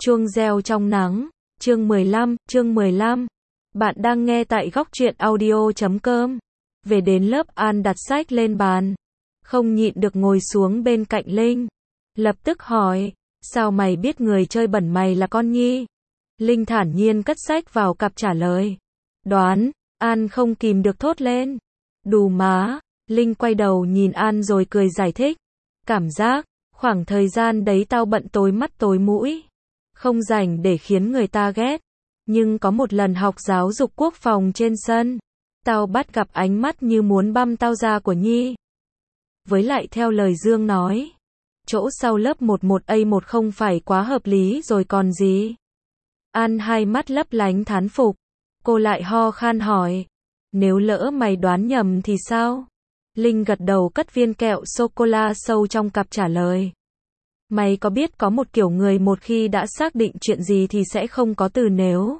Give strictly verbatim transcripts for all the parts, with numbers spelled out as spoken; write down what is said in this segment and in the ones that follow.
Chuông reo trong nắng, chương mười lăm, chương mười lăm. Bạn đang nghe tại góc truyện audio chấm com. Về đến lớp, An đặt sách lên bàn, không nhịn được ngồi xuống bên cạnh Linh. Lập tức hỏi, sao mày biết người chơi bẩn mày là con Nhi? Linh thản nhiên cất sách vào cặp trả lời. Đoán, An không kìm được thốt lên. Đù má, Linh quay đầu nhìn An rồi cười giải thích. Cảm giác, khoảng thời gian đấy tao bận tối mắt tối mũi, không rảnh để khiến người ta ghét. Nhưng có một lần học giáo dục quốc phòng trên sân, tao bắt gặp ánh mắt như muốn băm tao ra của Nhi. Với lại theo lời Dương nói, chỗ sau lớp mười một A một không phải quá hợp lý rồi còn gì. An hai mắt lấp lánh thán phục. Cô lại ho khan hỏi, nếu lỡ mày đoán nhầm thì sao? Linh gật đầu cất viên kẹo sô-cô-la sâu trong cặp trả lời. Mày có biết có một kiểu người một khi đã xác định chuyện gì thì sẽ không có từ nếu.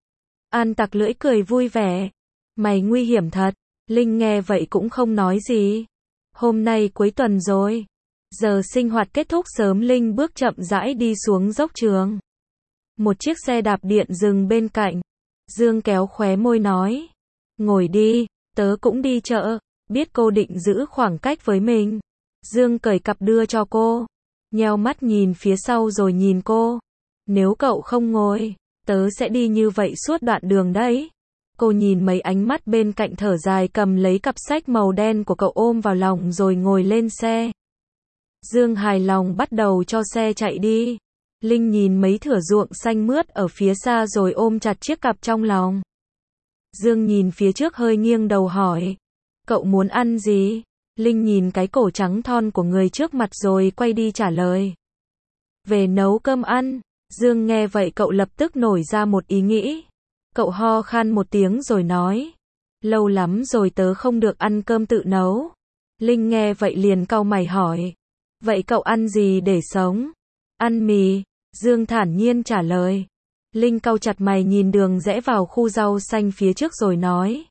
An tặc lưỡi cười vui vẻ. Mày nguy hiểm thật. Linh nghe vậy cũng không nói gì. Hôm nay cuối tuần rồi. Giờ sinh hoạt kết thúc sớm, Linh bước chậm rãi đi xuống dốc trường. Một chiếc xe đạp điện dừng bên cạnh. Dương kéo khóe môi nói. Ngồi đi, tớ cũng đi chợ. Biết cô định giữ khoảng cách với mình. Dương cởi cặp đưa cho cô. Nheo mắt nhìn phía sau rồi nhìn cô. Nếu cậu không ngồi, tớ sẽ đi như vậy suốt đoạn đường đấy. Cô nhìn mấy ánh mắt bên cạnh thở dài, cầm lấy cặp sách màu đen của cậu ôm vào lòng rồi ngồi lên xe. Dương hài lòng bắt đầu cho xe chạy đi. Linh nhìn mấy thửa ruộng xanh mướt ở phía xa rồi ôm chặt chiếc cặp trong lòng. Dương nhìn phía trước hơi nghiêng đầu hỏi. Cậu muốn ăn gì? Linh nhìn cái cổ trắng thon của người trước mặt rồi quay đi trả lời. Về nấu cơm ăn. Dương nghe vậy cậu lập tức nổi ra một ý nghĩ. Cậu ho khan một tiếng rồi nói. Lâu lắm rồi tớ không được ăn cơm tự nấu. Linh nghe vậy liền cau mày hỏi. Vậy cậu ăn gì để sống? Ăn mì. Dương thản nhiên trả lời. Linh cau chặt mày nhìn đường rẽ vào khu rau xanh phía trước rồi nói.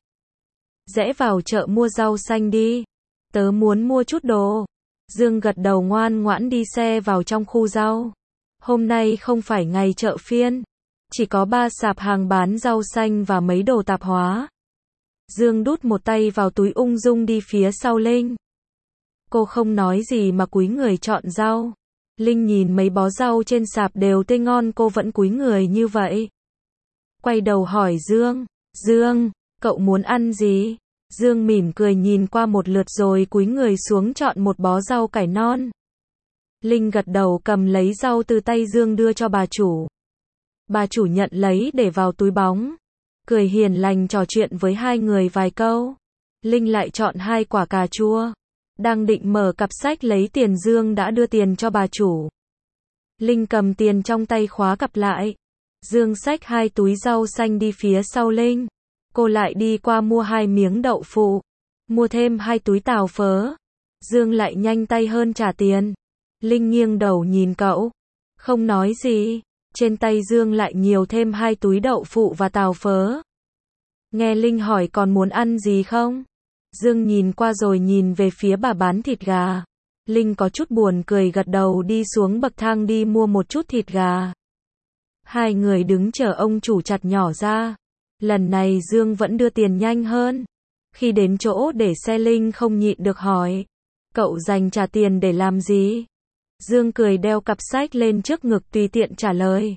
Rẽ vào chợ mua rau xanh đi. Tớ muốn mua chút đồ. Dương gật đầu ngoan ngoãn đi xe vào trong khu rau. Hôm nay không phải ngày chợ phiên. Chỉ có ba sạp hàng bán rau xanh và mấy đồ tạp hóa. Dương đút một tay vào túi ung dung đi phía sau Linh. Cô không nói gì mà cúi người chọn rau. Linh nhìn mấy bó rau trên sạp đều tươi ngon, cô vẫn cúi người như vậy. Quay đầu hỏi Dương. Dương, cậu muốn ăn gì? Dương mỉm cười nhìn qua một lượt rồi cúi người xuống chọn một bó rau cải non. Linh gật đầu cầm lấy rau từ tay Dương đưa cho bà chủ. Bà chủ nhận lấy để vào túi bóng. Cười hiền lành trò chuyện với hai người vài câu. Linh lại chọn hai quả cà chua. Đang định mở cặp sách lấy tiền, Dương đã đưa tiền cho bà chủ. Linh cầm tiền trong tay khóa cặp lại. Dương xách hai túi rau xanh đi phía sau Linh. Cô lại đi qua mua hai miếng đậu phụ. Mua thêm hai túi tàu phớ. Dương lại nhanh tay hơn trả tiền. Linh nghiêng đầu nhìn cậu. Không nói gì. Trên tay Dương lại nhiều thêm hai túi đậu phụ và tàu phớ. Nghe Linh hỏi còn muốn ăn gì không? Dương nhìn qua rồi nhìn về phía bà bán thịt gà. Linh có chút buồn cười gật đầu đi xuống bậc thang đi mua một chút thịt gà. Hai người đứng chờ ông chủ chặt nhỏ ra. Lần này Dương vẫn đưa tiền nhanh hơn. Khi đến chỗ để xe, Linh không nhịn được hỏi. Cậu dành trả tiền để làm gì? Dương cười đeo cặp sách lên trước ngực tùy tiện trả lời.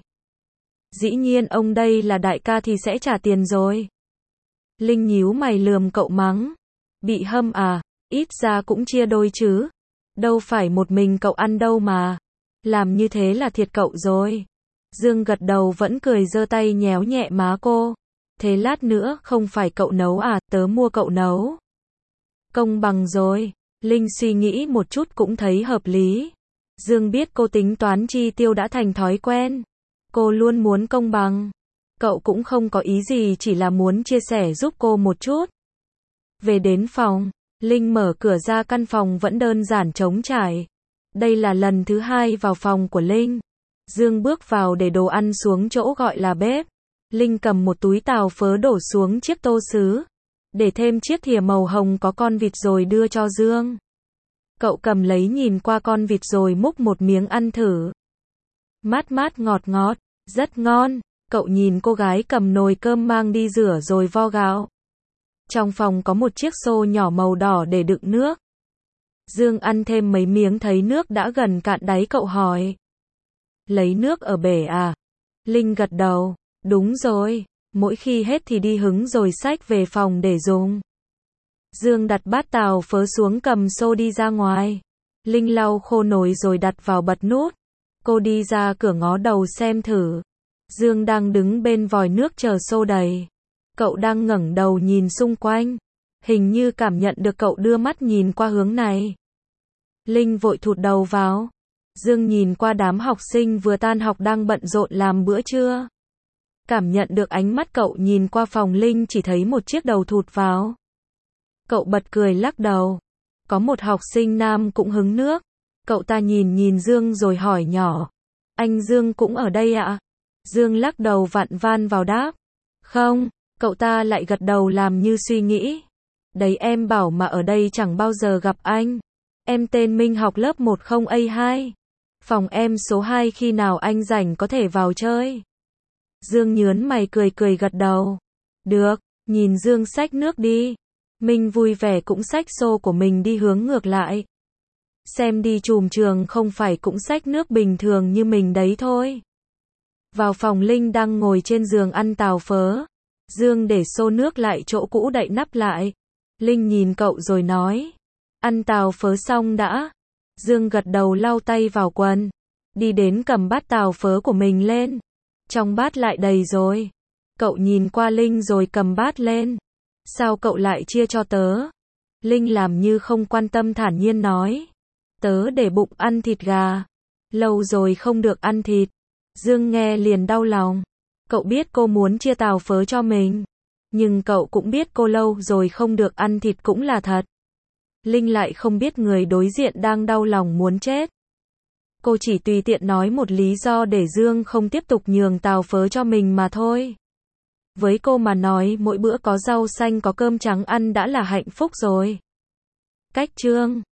Dĩ nhiên ông đây là đại ca thì sẽ trả tiền rồi. Linh nhíu mày lườm cậu mắng. Bị hâm à, ít ra cũng chia đôi chứ. Đâu phải một mình cậu ăn đâu mà. Làm như thế là thiệt cậu rồi. Dương gật đầu vẫn cười giơ tay nhéo nhẹ má cô. Thế lát nữa không phải cậu nấu à, tớ mua cậu nấu. Công bằng rồi. Linh suy nghĩ một chút cũng thấy hợp lý. Dương biết cô tính toán chi tiêu đã thành thói quen. Cô luôn muốn công bằng. Cậu cũng không có ý gì, chỉ là muốn chia sẻ giúp cô một chút. Về đến phòng, Linh mở cửa ra, căn phòng vẫn đơn giản trống trải. Đây là lần thứ hai vào phòng của Linh. Dương bước vào để đồ ăn xuống chỗ gọi là bếp. Linh cầm một túi tàu phớ đổ xuống chiếc tô sứ. Để thêm chiếc thìa màu hồng có con vịt rồi đưa cho Dương. Cậu cầm lấy nhìn qua con vịt rồi múc một miếng ăn thử. Mát mát ngọt ngọt, rất ngon. Cậu nhìn cô gái cầm nồi cơm mang đi rửa rồi vo gạo. Trong phòng có một chiếc xô nhỏ màu đỏ để đựng nước. Dương ăn thêm mấy miếng thấy nước đã gần cạn đáy, cậu hỏi. Lấy nước ở bể à? Linh gật đầu. Đúng rồi, mỗi khi hết thì đi hứng rồi xách về phòng để dùng. Dương đặt bát tàu phớ xuống cầm xô đi ra ngoài. Linh lau khô nồi rồi đặt vào bật nút. Cô đi ra cửa ngó đầu xem thử. Dương đang đứng bên vòi nước chờ xô đầy. Cậu đang ngẩng đầu nhìn xung quanh. Hình như cảm nhận được cậu đưa mắt nhìn qua hướng này. Linh vội thụt đầu vào. Dương nhìn qua đám học sinh vừa tan học đang bận rộn làm bữa trưa. Cảm nhận được ánh mắt cậu nhìn qua phòng Linh chỉ thấy một chiếc đầu thụt vào. Cậu bật cười lắc đầu. Có một học sinh nam cũng hứng nước. Cậu ta nhìn nhìn Dương rồi hỏi nhỏ. Anh Dương cũng ở đây ạ? Dương lắc đầu vặn van vào đáp. Không, cậu ta lại gật đầu làm như suy nghĩ. Đấy em bảo mà ở đây chẳng bao giờ gặp anh. Em tên Minh học lớp một không A hai. Phòng em số hai, khi nào anh rảnh có thể vào chơi. Dương nhớn mày cười cười gật đầu. Được, nhìn Dương xách nước đi. Minh vui vẻ cũng xách xô của mình đi hướng ngược lại. Xem đi, trùm trường không phải cũng xách nước bình thường như mình đấy thôi. Vào phòng, Linh đang ngồi trên giường ăn tàu phớ. Dương để xô nước lại chỗ cũ, đậy nắp lại. Linh nhìn cậu rồi nói. Ăn tàu phớ xong đã. Dương gật đầu lau tay vào quần. Đi đến cầm bát tàu phớ của mình lên. Trong bát lại đầy rồi. Cậu nhìn qua Linh rồi cầm bát lên. Sao cậu lại chia cho tớ? Linh làm như không quan tâm, thản nhiên nói. Tớ để bụng ăn thịt gà. Lâu rồi không được ăn thịt. Dương nghe liền đau lòng. Cậu biết cô muốn chia tàu phớ cho mình. Nhưng cậu cũng biết cô lâu rồi không được ăn thịt cũng là thật. Linh lại không biết người đối diện đang đau lòng muốn chết. Cô chỉ tùy tiện nói một lý do để Dương không tiếp tục nhường tàu phớ cho mình mà thôi. Với cô mà nói, mỗi bữa có rau xanh có cơm trắng ăn đã là hạnh phúc rồi. Cách chương